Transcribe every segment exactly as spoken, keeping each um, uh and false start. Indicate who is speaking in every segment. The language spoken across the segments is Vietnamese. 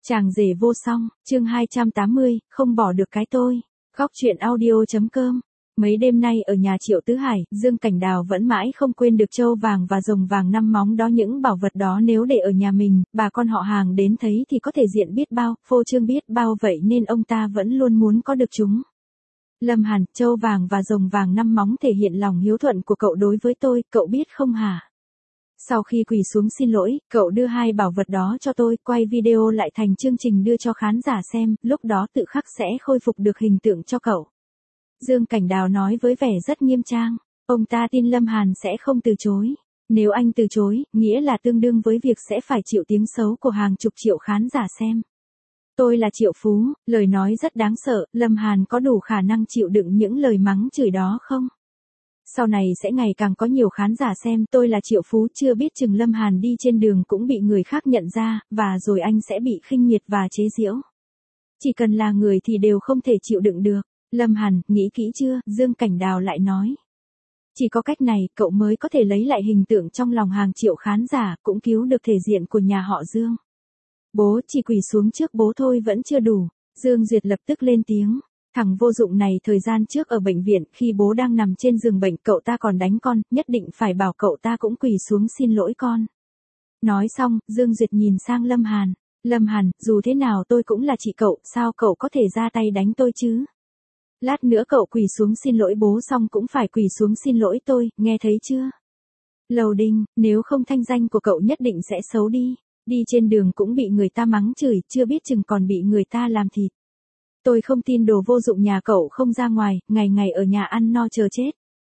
Speaker 1: Chàng rể vô song, chương hai trăm tám mươi, không bỏ được cái tôi. Góc truyện audio.com. Mấy đêm nay ở nhà Triệu Tứ Hải, Dương Cảnh Đào vẫn mãi không quên được trâu vàng và rồng vàng năm móng đó. Những bảo vật đó nếu để ở nhà mình, bà con họ hàng đến thấy thì có thể diện biết bao, phô trương biết bao, vậy nên ông ta vẫn luôn muốn có được chúng. Lâm Hàn, trâu vàng và rồng vàng năm móng thể hiện lòng hiếu thuận của cậu đối với tôi, cậu biết không hả? Sau khi quỳ xuống xin lỗi, cậu đưa hai bảo vật đó cho tôi, quay video lại thành chương trình đưa cho khán giả xem, lúc đó tự khắc sẽ khôi phục được hình tượng cho cậu. Dương Cảnh Đào nói với vẻ rất nghiêm trang, ông ta tin Lâm Hàn sẽ không từ chối. Nếu anh từ chối, nghĩa là tương đương với việc sẽ phải chịu tiếng xấu của hàng chục triệu khán giả xem. Tôi là triệu phú, lời nói rất đáng sợ, Lâm Hàn có đủ khả năng chịu đựng những lời mắng chửi đó không? Sau này sẽ ngày càng có nhiều khán giả xem tôi là triệu phú, chưa biết chừng Lâm Hàn đi trên đường cũng bị người khác nhận ra, và rồi anh sẽ bị khinh miệt và chế giễu. Chỉ cần là người thì đều không thể chịu đựng được. Lâm Hàn, nghĩ kỹ chưa? Dương Cảnh Đào lại nói. Chỉ có cách này, cậu mới có thể lấy lại hình tượng trong lòng hàng triệu khán giả, cũng cứu được thể diện của nhà họ Dương. Bố, chỉ quỳ xuống trước bố thôi vẫn chưa đủ. Dương Duyệt lập tức lên tiếng. Thằng vô dụng này thời gian trước ở bệnh viện, khi bố đang nằm trên giường bệnh, cậu ta còn đánh con, nhất định phải bảo cậu ta cũng quỳ xuống xin lỗi con. Nói xong, Dương Duyệt nhìn sang Lâm Hàn. Lâm Hàn, dù thế nào tôi cũng là chị cậu, sao cậu có thể ra tay đánh tôi chứ? Lát nữa cậu quỳ xuống xin lỗi bố xong cũng phải quỳ xuống xin lỗi tôi, nghe thấy chưa? Lầu Đinh, nếu không thanh danh của cậu nhất định sẽ xấu đi. Đi trên đường cũng bị người ta mắng chửi, chưa biết chừng còn bị người ta làm thịt. Tôi không tin đồ vô dụng nhà cậu không ra ngoài, ngày ngày ở nhà ăn no chờ chết.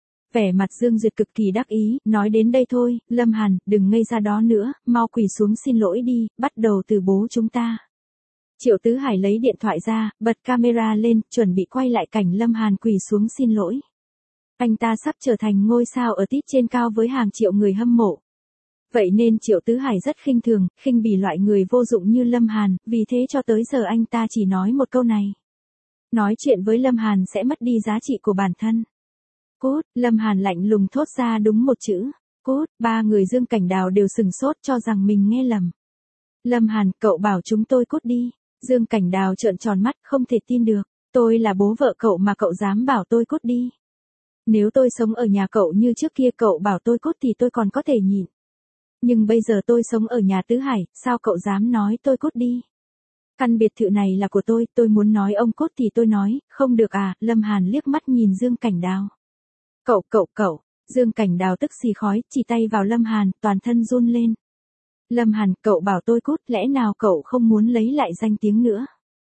Speaker 1: Vẻ mặt Dương Duyệt cực kỳ đắc ý, nói đến đây thôi, Lâm Hàn, đừng ngây ra đó nữa, mau quỳ xuống xin lỗi đi, bắt đầu từ bố chúng ta. Triệu Tứ Hải lấy điện thoại ra, bật camera lên, chuẩn bị quay lại cảnh Lâm Hàn quỳ xuống xin lỗi. Anh ta sắp trở thành ngôi sao ở tít trên cao với hàng triệu người hâm mộ. Vậy nên Triệu Tứ Hải rất khinh thường, khinh bỉ loại người vô dụng như Lâm Hàn, vì thế cho tới giờ anh ta chỉ nói một câu này. Nói chuyện với Lâm Hàn sẽ mất đi giá trị của bản thân. Cút, Lâm Hàn lạnh lùng thốt ra đúng một chữ. Cút, ba người Dương Cảnh Đào đều sừng sốt cho rằng mình nghe lầm. Lâm Hàn, cậu bảo chúng tôi cút đi. Dương Cảnh Đào trợn tròn mắt, không thể tin được. Tôi là bố vợ cậu mà cậu dám bảo tôi cút đi. Nếu tôi sống ở nhà cậu như trước kia cậu bảo tôi cút thì tôi còn có thể nhịn. Nhưng bây giờ tôi sống ở nhà Tứ Hải, sao cậu dám nói tôi cút đi? Căn biệt thự này là của tôi, tôi muốn nói ông cút thì tôi nói, không được à? Lâm Hàn liếc mắt nhìn Dương Cảnh Đào. Cậu, cậu, cậu, Dương Cảnh Đào tức xì khói, chỉ tay vào Lâm Hàn, toàn thân run lên. Lâm Hàn, cậu bảo tôi cút, lẽ nào cậu không muốn lấy lại danh tiếng nữa?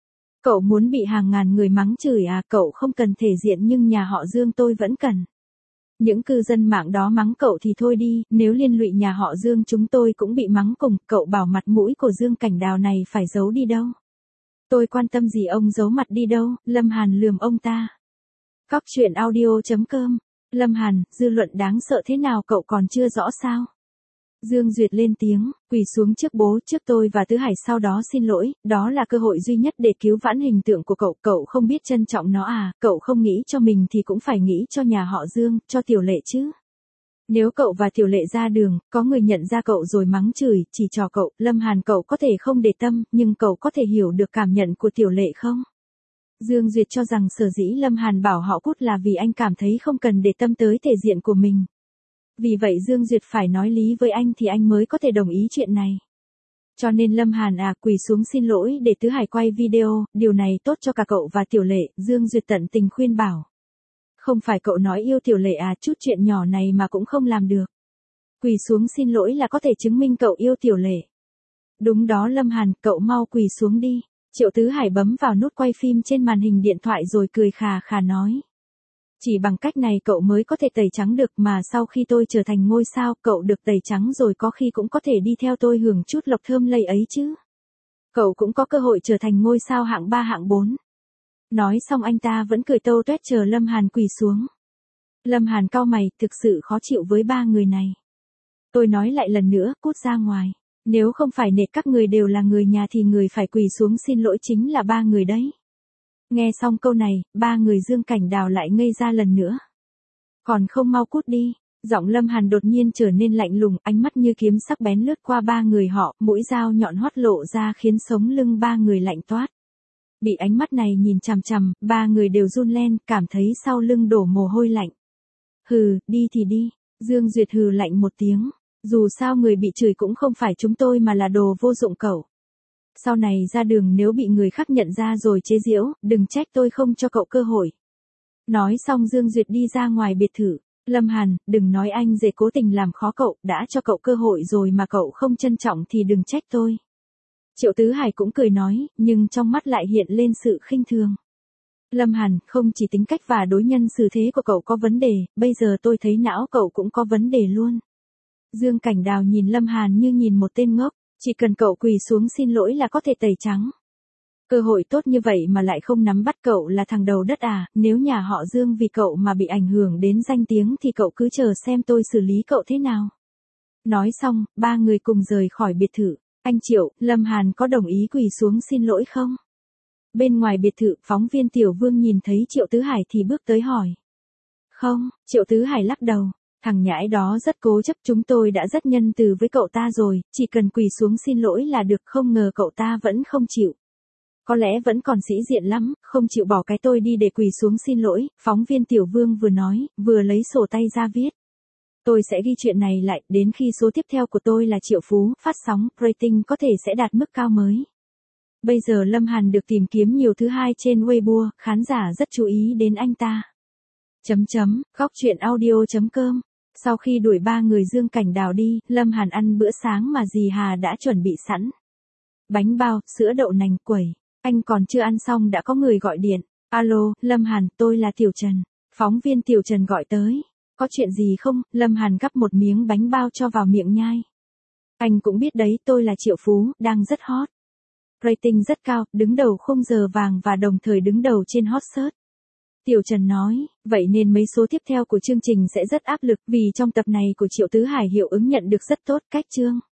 Speaker 1: Cậu muốn bị hàng ngàn người mắng chửi à? Cậu không cần thể diện nhưng nhà họ Dương tôi vẫn cần. Những cư dân mạng đó mắng cậu thì thôi đi, nếu liên lụy nhà họ Dương chúng tôi cũng bị mắng cùng, cậu bảo mặt mũi của Dương Cảnh Đào này phải giấu đi đâu? Tôi quan tâm gì ông giấu mặt đi đâu? Lâm Hàn lườm ông ta. Góc truyện audio.com. Lâm Hàn, dư luận đáng sợ thế nào cậu còn chưa rõ sao? Dương Duyệt lên tiếng, quỳ xuống trước bố, trước tôi và Tứ Hải, sau đó xin lỗi, đó là cơ hội duy nhất để cứu vãn hình tượng của cậu, cậu không biết trân trọng nó à? Cậu không nghĩ cho mình thì cũng phải nghĩ cho nhà họ Dương, cho Tiểu Lệ chứ. Nếu cậu và Tiểu Lệ ra đường, có người nhận ra cậu rồi mắng chửi, chỉ trò cậu, Lâm Hàn cậu có thể không để tâm, nhưng cậu có thể hiểu được cảm nhận của Tiểu Lệ không? Dương Duyệt cho rằng sở dĩ Lâm Hàn bảo họ cút là vì anh cảm thấy không cần để tâm tới thể diện của mình. Vì vậy Dương Duyệt phải nói lý với anh thì anh mới có thể đồng ý chuyện này. Cho nên Lâm Hàn à, quỳ xuống xin lỗi để Tứ Hải quay video, điều này tốt cho cả cậu và Tiểu Lệ, Dương Duyệt tận tình khuyên bảo. Không phải cậu nói yêu Tiểu Lệ à, chút chuyện nhỏ này mà cũng không làm được. Quỳ xuống xin lỗi là có thể chứng minh cậu yêu Tiểu Lệ. Đúng đó Lâm Hàn, cậu mau quỳ xuống đi. Triệu Tứ Hải bấm vào nút quay phim trên màn hình điện thoại rồi cười khà khà nói. Chỉ bằng cách này cậu mới có thể tẩy trắng được, mà sau khi tôi trở thành ngôi sao, cậu được tẩy trắng rồi có khi cũng có thể đi theo tôi hưởng chút lộc thơm lây ấy chứ. Cậu cũng có cơ hội trở thành ngôi sao hạng ba hạng bốn. Nói xong anh ta vẫn cười tâu tuét chờ Lâm Hàn quỳ xuống. Lâm Hàn cau mày, thực sự khó chịu với ba người này. Tôi nói lại lần nữa, cút ra ngoài. Nếu không phải nể các người đều là người nhà thì người phải quỳ xuống xin lỗi chính là ba người đấy. Nghe xong câu này, ba người Dương Cảnh Đào lại ngây ra lần nữa. Còn không mau cút đi. Giọng Lâm Hàn đột nhiên trở nên lạnh lùng, ánh mắt như kiếm sắc bén lướt qua ba người họ, mũi dao nhọn hoắt lộ ra khiến sống lưng ba người lạnh toát. Bị ánh mắt này nhìn chằm chằm, ba người đều run lên, cảm thấy sau lưng đổ mồ hôi lạnh. Hừ, đi thì đi, Dương Duyệt hừ lạnh một tiếng, dù sao người bị chửi cũng không phải chúng tôi mà là đồ vô dụng cậu. Sau này ra đường nếu bị người khác nhận ra rồi chế giễu, đừng trách tôi không cho cậu cơ hội. Nói xong Dương Duyệt đi ra ngoài biệt thự. Lâm Hàn, đừng nói anh rể cố tình làm khó cậu, đã cho cậu cơ hội rồi mà cậu không trân trọng thì đừng trách tôi. Triệu Tứ Hải cũng cười nói, nhưng trong mắt lại hiện lên sự khinh thường. Lâm Hàn, không chỉ tính cách và đối nhân xử thế của cậu có vấn đề, bây giờ tôi thấy não cậu cũng có vấn đề luôn. Dương Cảnh Đào nhìn Lâm Hàn như nhìn một tên ngốc, chỉ cần cậu quỳ xuống xin lỗi là có thể tẩy trắng. Cơ hội tốt như vậy mà lại không nắm bắt, cậu là thằng đầu đất à, nếu nhà họ Dương vì cậu mà bị ảnh hưởng đến danh tiếng thì cậu cứ chờ xem tôi xử lý cậu thế nào. Nói xong, ba người cùng rời khỏi biệt thự. Anh Triệu, Lâm Hàn có đồng ý quỳ xuống xin lỗi không? Bên ngoài biệt thự, phóng viên Tiểu Vương nhìn thấy Triệu Tứ Hải thì bước tới hỏi. Không, Triệu Tứ Hải lắc đầu. Thằng nhãi đó rất cố chấp, chúng tôi đã rất nhân từ với cậu ta rồi, chỉ cần quỳ xuống xin lỗi là được, không ngờ cậu ta vẫn không chịu. Có lẽ vẫn còn sĩ diện lắm, không chịu bỏ cái tôi đi để quỳ xuống xin lỗi, phóng viên Tiểu Vương vừa nói, vừa lấy sổ tay ra viết. Tôi sẽ ghi chuyện này lại, đến khi số tiếp theo của tôi là Triệu Phú, phát sóng, rating có thể sẽ đạt mức cao mới. Bây giờ Lâm Hàn được tìm kiếm nhiều thứ hai trên Weibo, khán giả rất chú ý đến anh ta. Chấm chấm, góc truyện audio chấm com. Sau khi đuổi ba người Dương Cảnh Đào đi, Lâm Hàn ăn bữa sáng mà dì Hà đã chuẩn bị sẵn. Bánh bao, sữa đậu nành, quẩy. Anh còn chưa ăn xong đã có người gọi điện. Alo, Lâm Hàn, tôi là Tiểu Trần. Phóng viên Tiểu Trần gọi tới. Có chuyện gì không? Lâm Hàn gắp một miếng bánh bao cho vào miệng nhai. Anh cũng biết đấy, tôi là Triệu Phú, đang rất hot. Rating rất cao, đứng đầu khung giờ vàng và đồng thời đứng đầu trên hot search. Tiểu Trần nói, vậy nên mấy số tiếp theo của chương trình sẽ rất áp lực vì trong tập này của Triệu Tứ Hải hiệu ứng nhận được rất tốt, cách chương.